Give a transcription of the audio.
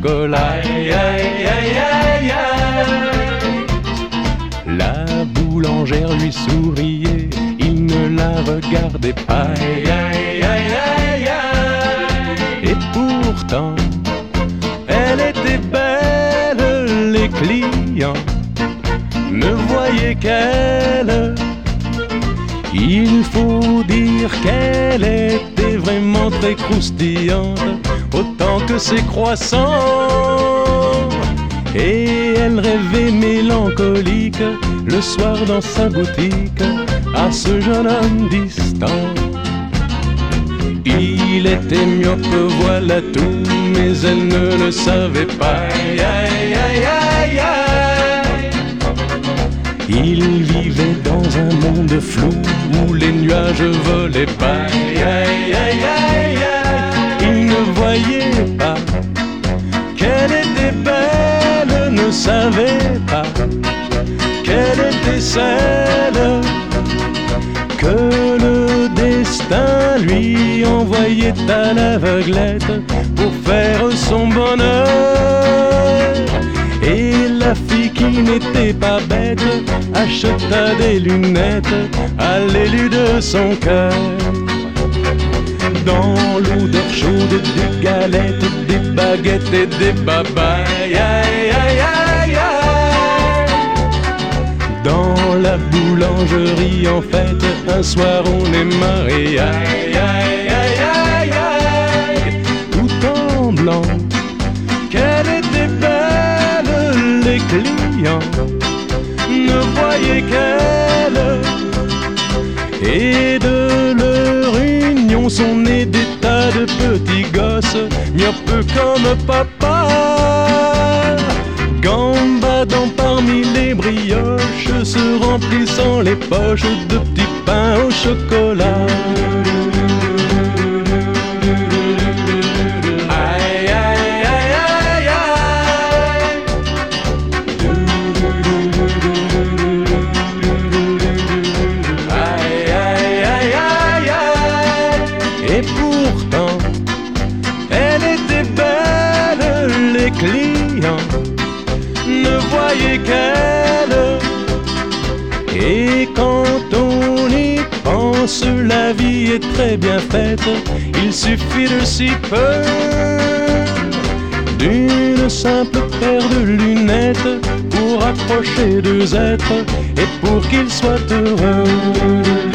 chocolat. Aïe, aïe, aïe, aïe, aïe. La boulangère lui souriait, il ne la regardait pas. Aïe, aïe, aïe, aïe, aïe. Et pourtant, elle était belle, les clients ne voyaient qu'elle. Il faut dire qu'elle était vraiment très croustillante, autant que ses croissants. Et elle rêvait mélancolique le soir dans sa boutique à ce jeune homme distant. Il était myope, voilà tout, mais elle ne le savait pas. Aïe, aïe, aïe, aïe, aïe. Il vivait dans un monde flou où les nuages volaient pas. Aïe, aïe, aïe, aïe, aïe. Il ne voyait pas qu'elle était belle, ne savait pas qu'elle était celle que le destin lui envoyait à l'aveuglette pour faire son bonheur. Et la fille qui n'était pas bête acheta des lunettes à l'élu de son cœur. Dans l'odeur chaude des galettes, des baguettes et des babayes. Aïe, aïe, aïe, aïe. Dans la boulangerie en fête, un soir on est mariés. Aïe, aïe, aïe, aïe, aïe. Tout en blanc, qu'elle était belle, les clients ne voyaient qu'elle. Et de leur union sont nés des tas de petits gosses, myopes comme papa, gambadant parmi les brioches, se remplissant les poches de petits pains au chocolat. Aïe, aïe, aïe, aïe, aïe. Aïe, aïe, aïe, aïe, aïe. Et pourtant, elle était belle, les clients ne voyaient qu'elle. Et quand on y pense, la vie est très bien faite. Il suffit de si peu, d'une simple paire de lunettes pour accrocher deux êtres et pour qu'ils soient heureux.